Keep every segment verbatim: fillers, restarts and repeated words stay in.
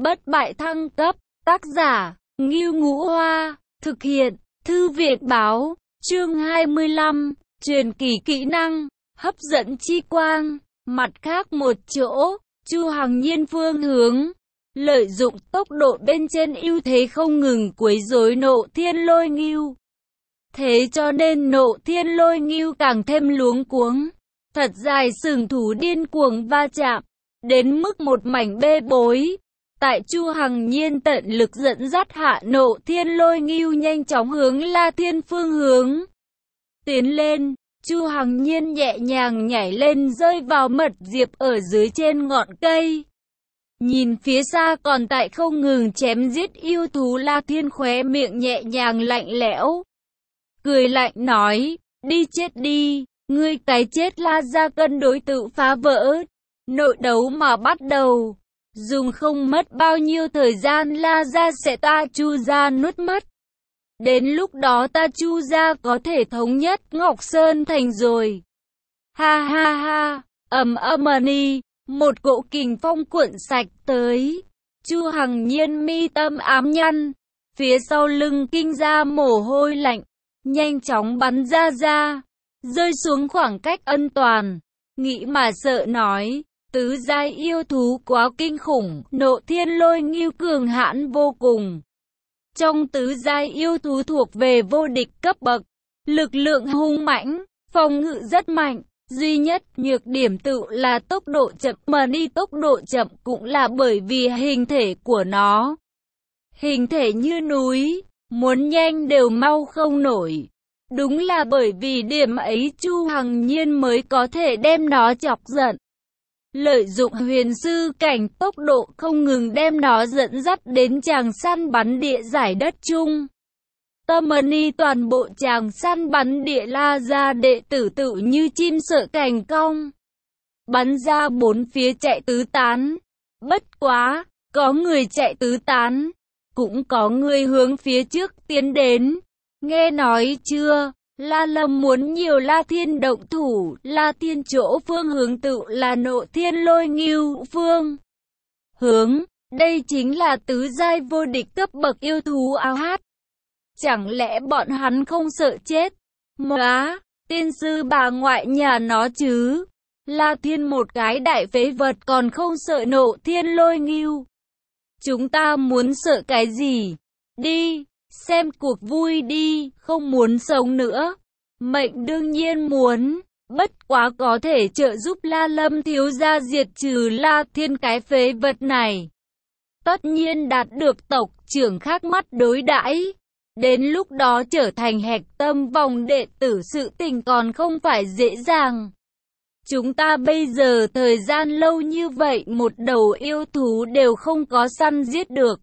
Bất bại thăng cấp, tác giả, Ngưu Ngũ Hoa, thực hiện, Thư viện báo, chương hai mươi lăm, truyền kỳ kỹ năng, hấp dẫn chi quang. Mặt khác một chỗ, Chu Hằng Nhiên phương hướng, lợi dụng tốc độ bên trên ưu thế không ngừng quấy rối Nộ Thiên Lôi Ngưu. Thế cho nên Nộ Thiên Lôi Ngưu càng thêm luống cuống, thật dài sừng thú điên cuồng va chạm, đến mức một mảnh bê bối. Tại Chu Hằng Nhiên tận lực dẫn dắt hạ, Nộ Thiên Lôi Ngưu nhanh chóng hướng La Thiên phương hướng tiến lên. Chu Hằng Nhiên nhẹ nhàng nhảy lên rơi vào mật diệp ở dưới trên ngọn cây. Nhìn phía xa còn tại không ngừng chém giết yêu thú, La Thiên khóe miệng nhẹ nhàng lạnh lẽo, cười lạnh nói, đi chết đi, ngươi cái chết La gia cân đối tự phá vỡ. Nội đấu mà bắt đầu, dùng không mất bao nhiêu thời gian La gia sẽ ta Chu gia nuốt mất. Đến lúc đó ta Chu gia có thể thống nhất Ngọc Sơn thành rồi. Ha ha ha, ầm ầm ni, một cỗ kình phong cuộn sạch tới. Chu Hằng Nhiên mi tâm ám nhăn, phía sau lưng kinh ra mồ hôi lạnh, nhanh chóng bắn ra ra, rơi xuống khoảng cách an toàn. Nghĩ mà sợ nói, tứ giai yêu thú quá kinh khủng, Nộ Thiên Lôi Ngưu cường hãn vô cùng. Trong tứ giai yêu thú thuộc về vô địch cấp bậc, lực lượng hung mãnh, phòng ngự rất mạnh, duy nhất nhược điểm tự là tốc độ chậm, mà đi tốc độ chậm cũng là bởi vì hình thể của nó. Hình thể như núi, muốn nhanh đều mau không nổi. Đúng là bởi vì điểm ấy Chu Hằng Nhiên mới có thể đem nó chọc giận. Lợi dụng huyền sư cảnh tốc độ không ngừng đem nó dẫn dắt đến tràng săn bắn địa giải đất chung. Tâm ni toàn bộ tràng săn bắn địa La gia đệ tử tự như chim sợ cành cong, bắn ra bốn phía chạy tứ tán. Bất quá, có người chạy tứ tán, cũng có người hướng phía trước tiến đến. Nghe nói chưa? La Lâm muốn nhiều La Thiên động thủ, La Thiên chỗ phương hướng tự là Nộ Thiên Lôi Ngưu phương hướng, đây chính là tứ giai vô địch cấp bậc yêu thú áo hát. Chẳng lẽ bọn hắn không sợ chết? Móa, tiên sư bà ngoại nhà nó chứ. La Thiên một cái đại phế vật còn không sợ Nộ Thiên Lôi Ngưu. Chúng ta muốn sợ cái gì? Đi! Xem cuộc vui đi, không muốn sống nữa. Mệnh đương nhiên muốn, bất quá có thể trợ giúp La Lâm thiếu gia diệt trừ La Thiên cái phế vật này. Tất nhiên đạt được tộc trưởng khác mắt đối đãi. Đến lúc đó trở thành hạch tâm vòng đệ tử sự tình còn không phải dễ dàng. Chúng ta bây giờ thời gian lâu như vậy một đầu yêu thú đều không có săn giết được.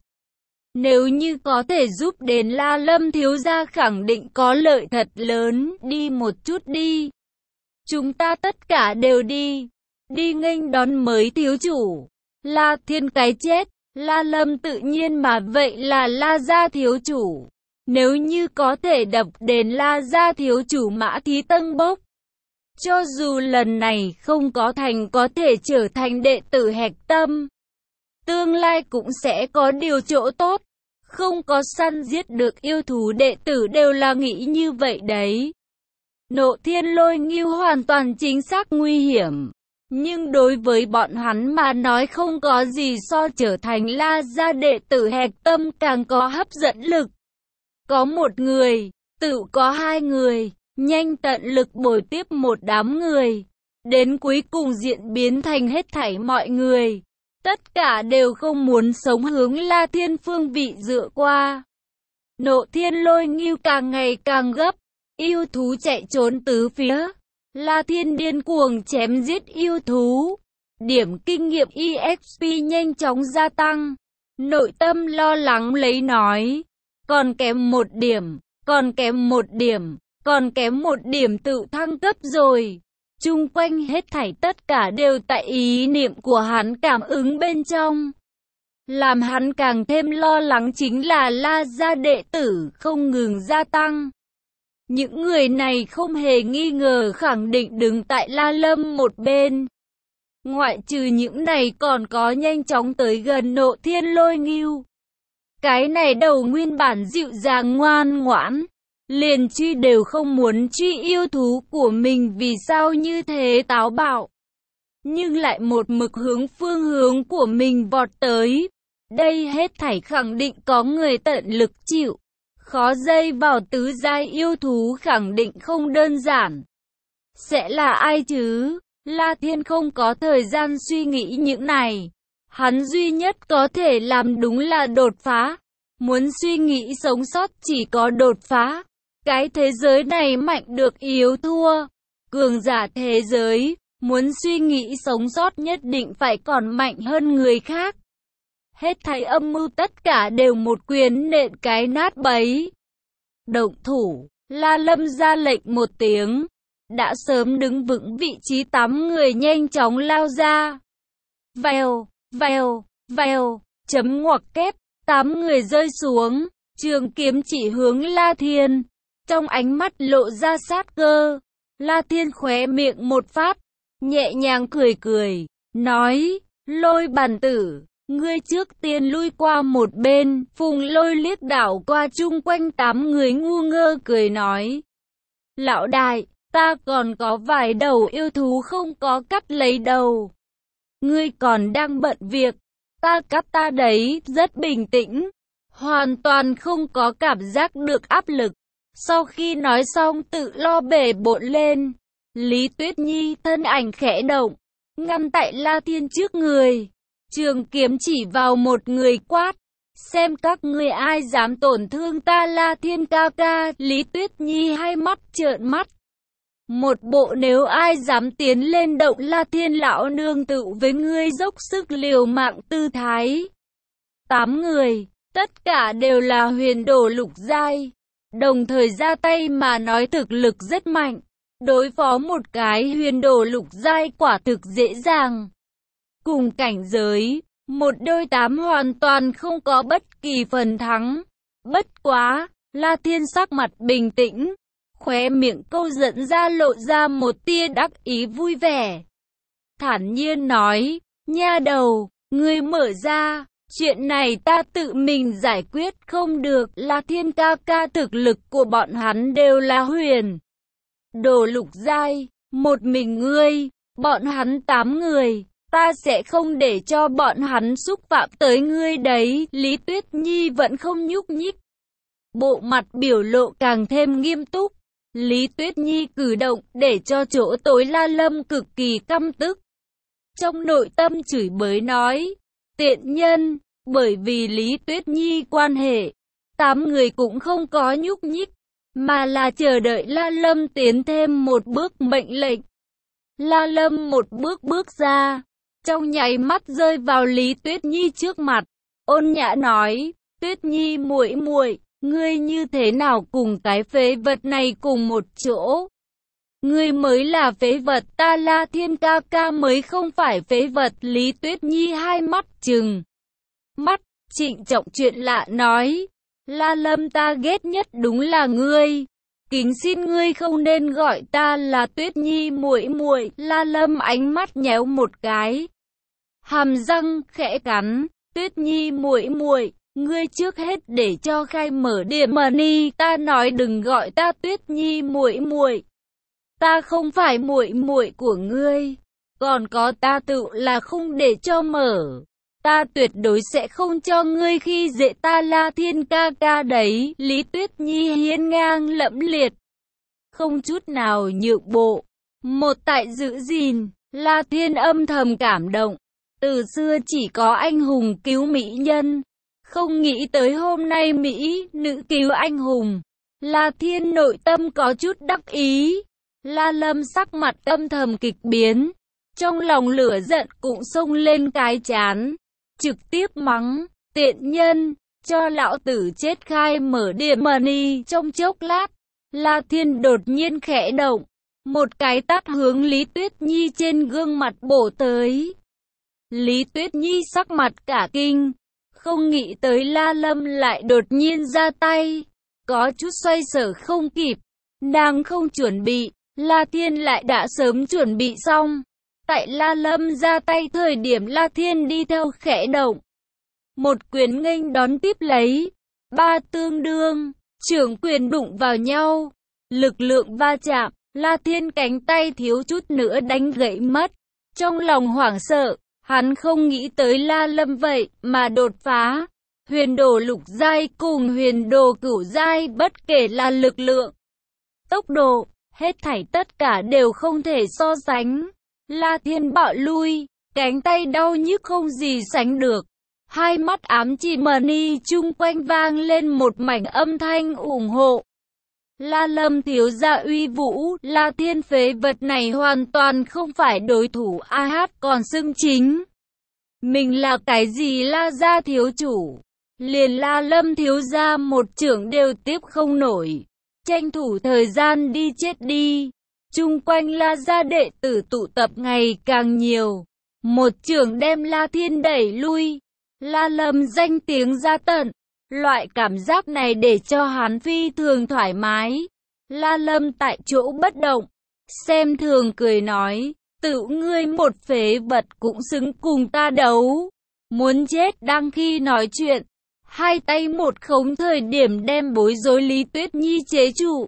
Nếu như có thể giúp đến La Lâm thiếu gia khẳng định có lợi thật lớn, đi một chút đi. Chúng ta tất cả đều đi, đi nghênh đón mới thiếu chủ. La Thiên cái chết, La Lâm tự nhiên mà vậy là La gia thiếu chủ. Nếu như có thể đập đến La gia thiếu chủ mã thí tân bốc. Cho dù lần này không có thành có thể trở thành đệ tử hạch tâm, tương lai cũng sẽ có điều chỗ tốt. Không có săn giết được yêu thú đệ tử đều là nghĩ như vậy đấy. Nộ Thiên Lôi Ngưu hoàn toàn chính xác nguy hiểm. Nhưng đối với bọn hắn mà nói không có gì so trở thành La gia đệ tử hạch tâm càng có hấp dẫn lực. Có một người, tự có hai người, nhanh tận lực bồi tiếp một đám người. Đến cuối cùng diễn biến thành hết thảy mọi người. Tất cả đều không muốn sống hướng La Thiên phương vị dựa qua. Nộ Thiên Lôi Ngưu càng ngày càng gấp, yêu thú chạy trốn tứ phía. La Thiên điên cuồng chém giết yêu thú. Điểm kinh nghiệm e ích pê nhanh chóng gia tăng. Nội tâm lo lắng lấy nói, còn kém một điểm, còn kém một điểm, còn kém một điểm tự thăng cấp rồi. Chung quanh hết thảy tất cả đều tại ý niệm của hắn cảm ứng bên trong. Làm hắn càng thêm lo lắng chính là La gia đệ tử không ngừng gia tăng. Những người này không hề nghi ngờ khẳng định đứng tại La Lâm một bên. Ngoại trừ những này còn có nhanh chóng tới gần Nộ Thiên Lôi Ngưu. Cái này đầu nguyên bản dịu dàng ngoan ngoãn, liền truy đều không muốn truy yêu thú của mình, vì sao như thế táo bạo, nhưng lại một mực hướng phương hướng của mình vọt tới. Đây hết thảy khẳng định có người tận lực chịu. Khó dây vào tứ giai yêu thú khẳng định không đơn giản. Sẽ là ai chứ? La Thiên không có thời gian suy nghĩ những này. Hắn duy nhất có thể làm đúng là đột phá. Muốn suy nghĩ sống sót chỉ có đột phá. Cái thế giới này mạnh được yếu thua. Cường giả thế giới, muốn suy nghĩ sống sót nhất định phải còn mạnh hơn người khác. Hết thảy âm mưu tất cả đều một quyền nện cái nát bấy. Động thủ, La Lâm ra lệnh một tiếng. Đã sớm đứng vững vị trí tám người nhanh chóng lao ra. Vèo, vèo, vèo, chấm ngoặc kép, tám người rơi xuống, trường kiếm chỉ hướng La Thiên. Trong ánh mắt lộ ra sát cơ, La Thiên khóe miệng một phát, nhẹ nhàng cười cười, nói, Lôi Bàn Tử, ngươi trước tiên lui qua một bên. Phùng Lôi liếc đảo qua chung quanh tám người ngu ngơ cười nói, lão đại, ta còn có vài đầu yêu thú không có cắt lấy đầu. Ngươi còn đang bận việc, ta cắt ta đấy, rất bình tĩnh, hoàn toàn không có cảm giác được áp lực. Sau khi nói xong tự lo bể bộn lên, Lý Tuyết Nhi thân ảnh khẽ động, ngăn tại La Thiên trước người. Trường kiếm chỉ vào một người quát, xem các ngươi ai dám tổn thương ta La Thiên ca ca. Lý Tuyết Nhi hai mắt trợn mắt. Một bộ nếu ai dám tiến lên động La Thiên lão nương tự với ngươi dốc sức liều mạng tư thái. Tám người, tất cả đều là huyền đổ lục giai, đồng thời ra tay mà nói thực lực rất mạnh. Đối phó một cái huyền đổ lục giai quả thực dễ dàng. Cùng cảnh giới, một đôi tám hoàn toàn không có bất kỳ phần thắng. Bất quá, La Thiên sắc mặt bình tĩnh, khóe miệng câu dẫn ra lộ ra một tia đắc ý vui vẻ. Thản nhiên nói, nha đầu, ngươi mở ra, chuyện này ta tự mình giải quyết không được. La Thiên ca ca thực lực của bọn hắn đều là huyền đồ lục giai, một mình ngươi, bọn hắn tám người, ta sẽ không để cho bọn hắn xúc phạm tới ngươi đấy. Lý Tuyết Nhi vẫn không nhúc nhích, bộ mặt biểu lộ càng thêm nghiêm túc. Lý Tuyết Nhi cử động để cho chỗ tối La Lâm cực kỳ căm tức. Trong nội tâm chửi bới nói, tiện nhân, bởi vì Lý Tuyết Nhi quan hệ, tám người cũng không có nhúc nhích, mà là chờ đợi La Lâm tiến thêm một bước mệnh lệnh. La Lâm một bước bước ra, trong nháy mắt rơi vào Lý Tuyết Nhi trước mặt, ôn nhã nói, Tuyết Nhi muội muội, ngươi như thế nào cùng cái phế vật này cùng một chỗ? Ngươi mới là phế vật, ta La Thiên ca ca mới không phải phế vật. Lý Tuyết Nhi hai mắt trừng mắt, trịnh trọng chuyện lạ nói, La Lâm ta ghét nhất đúng là ngươi. Kính xin ngươi không nên gọi ta là Tuyết Nhi muội muội. La Lâm ánh mắt nhéo một cái, hàm răng khẽ cắn, Tuyết Nhi muội muội, ngươi trước hết để cho khai mở điểm money, ta nói đừng gọi ta Tuyết Nhi muội muội. Ta không phải muội muội của ngươi, còn có ta tự là không để cho mở. Ta tuyệt đối sẽ không cho ngươi khi dễ ta La Thiên ca ca đấy. Lý Tuyết Nhi hiên ngang lẫm liệt, không chút nào nhượng bộ. Một tại giữ gìn, La Thiên âm thầm cảm động. Từ xưa chỉ có anh hùng cứu mỹ nhân, không nghĩ tới hôm nay mỹ nữ cứu anh hùng. La Thiên nội tâm có chút đắc ý. La Lâm sắc mặt âm thầm kịch biến, trong lòng lửa giận cũng xông lên cái chán, trực tiếp mắng, tiện nhân, cho lão tử chết khai mở điểm money. Trong chốc lát, La Thiên đột nhiên khẽ động, một cái tát hướng Lý Tuyết Nhi trên gương mặt bổ tới. Lý Tuyết Nhi sắc mặt cả kinh, không nghĩ tới La Lâm lại đột nhiên ra tay, có chút xoay sở không kịp, nàng không chuẩn bị, La Thiên lại đã sớm chuẩn bị xong. Tại La Lâm ra tay thời điểm La Thiên đi theo khẽ động. Một quyền nghênh đón tiếp lấy. Ba tương đương, trưởng quyền đụng vào nhau. Lực lượng va chạm, La Thiên cánh tay thiếu chút nữa đánh gãy mất. Trong lòng hoảng sợ, hắn không nghĩ tới La Lâm vậy mà đột phá. Huyền đồ lục giai cùng huyền đồ cửu giai bất kể là lực lượng, tốc độ, hết thảy tất cả đều không thể so sánh. La Thiên bạo lui, cánh tay đau nhức không gì sánh được. Hai mắt ám chỉ mani chung quanh vang lên một mảnh âm thanh ủng hộ. La Lâm thiếu gia uy vũ, La Thiên phế vật này hoàn toàn không phải đối thủ. A hát còn xưng chính mình là cái gì La gia thiếu chủ, liền La Lâm thiếu gia một trưởng đều tiếp không nổi. Tranh thủ thời gian đi chết đi. Chung quanh La gia đệ tử tụ tập ngày càng nhiều. Một trưởng đem La Thiên đẩy lui. La Lâm danh tiếng ra tận. Loại cảm giác này để cho hắn phi thường thoải mái. La Lâm tại chỗ bất động. Xem thường cười nói. Tự ngươi một phế vật cũng xứng cùng ta đấu. Muốn chết đang khi nói chuyện. Hai tay một khống thời điểm đem bối rối Lý Tuyết Nhi chế trụ.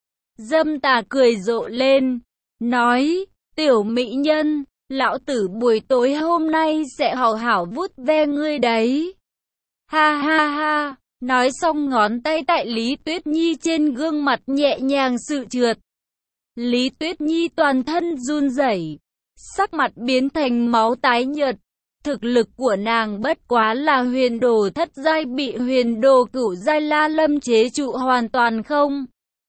Dâm tà cười rộ lên. Nói. Tiểu mỹ nhân. Lão tử buổi tối hôm nay sẽ hảo hảo vuốt ve ngươi đấy. Ha ha ha. Nói xong ngón tay tại Lý Tuyết Nhi trên gương mặt nhẹ nhàng sự trượt. Lý Tuyết Nhi toàn thân run rẩy, sắc mặt biến thành máu tái nhợt. Thực lực của nàng bất quá là huyền đồ thất giai bị huyền đồ cửu giai La Lâm chế trụ hoàn toàn không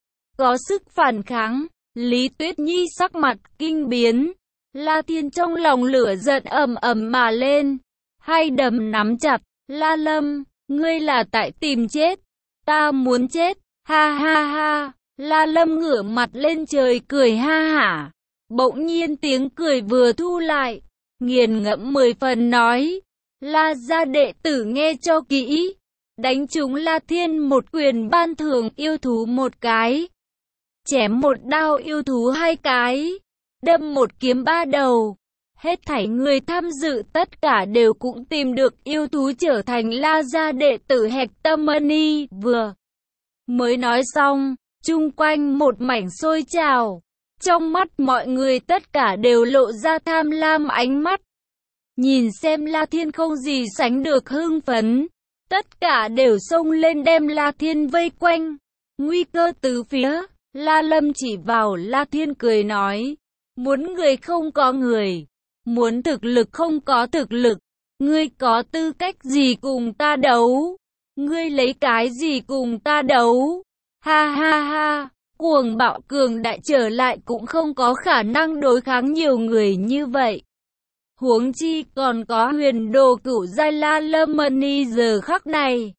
có sức phản kháng. Lý Tuyết Nhi sắc mặt kinh biến. La Thiên trong lòng lửa giận ầm ầm mà lên. Hai đấm nắm chặt. La Lâm, ngươi là tại tìm chết. Ta muốn chết. Ha ha ha. La Lâm ngửa mặt lên trời cười ha hả. Bỗng nhiên tiếng cười vừa thu lại. Nghiền ngẫm mười phần nói. La gia đệ tử nghe cho kỹ. Đánh trúng La Thiên một quyền ban thưởng yêu thú một cái. Chém một đao yêu thú hai cái. Đâm một kiếm ba đầu. Hết thảy người tham dự tất cả đều cũng tìm được yêu thú trở thành La gia đệ tử Hạch Tâm Mani. Vừa mới nói xong, chung quanh một mảnh sôi trào. Trong mắt mọi người tất cả đều lộ ra tham lam ánh mắt. Nhìn xem La Thiên không gì sánh được hưng phấn. Tất cả đều xông lên đem La Thiên vây quanh. Nguy cơ từ phía. La Lâm chỉ vào La Thiên cười nói. Muốn người không có người. Muốn thực lực không có thực lực. Ngươi có tư cách gì cùng ta đấu? Ngươi lấy cái gì cùng ta đấu? Ha ha ha. Cuồng bạo cường đại trở lại cũng không có khả năng đối kháng nhiều người như vậy. Huống chi còn có huyền đồ cửu giai La Lâm Mani giờ khắc này.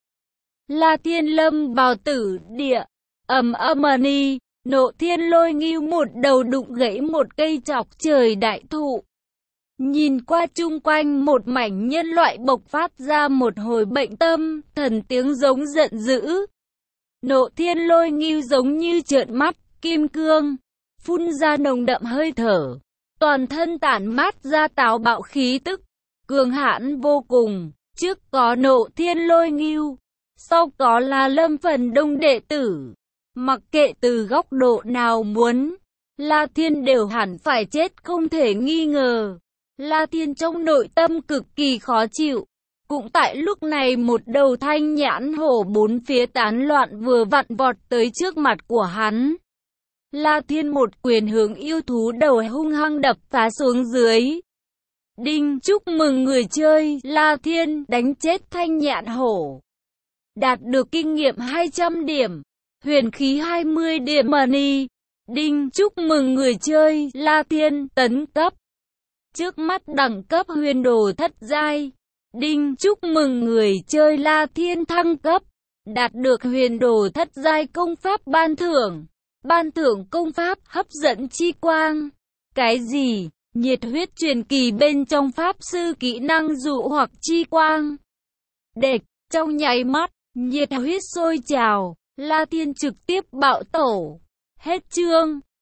La Thiên lâm vào tử địa. Ầm ầm mani. Nộ thiên lôi ngưu một đầu đụng gãy một cây chọc trời đại thụ. Nhìn qua chung quanh một mảnh nhân loại bộc phát ra một hồi bệnh tâm, thần tiếng giống giận dữ. Nộ thiên lôi ngưu giống như trợn mắt, kim cương, phun ra nồng đậm hơi thở. Toàn thân tản mát ra táo bạo khí tức, cường hãn vô cùng. Trước có nộ thiên lôi ngưu, sau có La Lâm phần đông đệ tử. Mặc kệ từ góc độ nào muốn, La Thiên đều hẳn phải chết không thể nghi ngờ. La Thiên trong nội tâm cực kỳ khó chịu. Cũng tại lúc này một đầu thanh nhãn hổ bốn phía tán loạn vừa vặn vọt tới trước mặt của hắn. La Thiên một quyền hướng yêu thú đầu hung hăng đập phá xuống dưới. Đinh, chúc mừng người chơi, La Thiên đánh chết thanh nhãn hổ. Đạt được kinh nghiệm hai trăm điểm. Huyền khí hai mươi điểm money. Đinh, chúc mừng người chơi, La Thiên tấn cấp. Trước mắt đẳng cấp huyền đồ thất giai. Đinh, chúc mừng người chơi La Thiên thăng cấp. Đạt được huyền đồ thất giai công pháp ban thưởng. Ban thưởng công pháp hấp dẫn chi quang. Cái gì? Nhiệt huyết truyền kỳ bên trong pháp sư kỹ năng dụ hoặc chi quang. Địch, trong nháy mắt, nhiệt huyết sôi trào. La Thiên trực tiếp bạo tổ. Hết chương.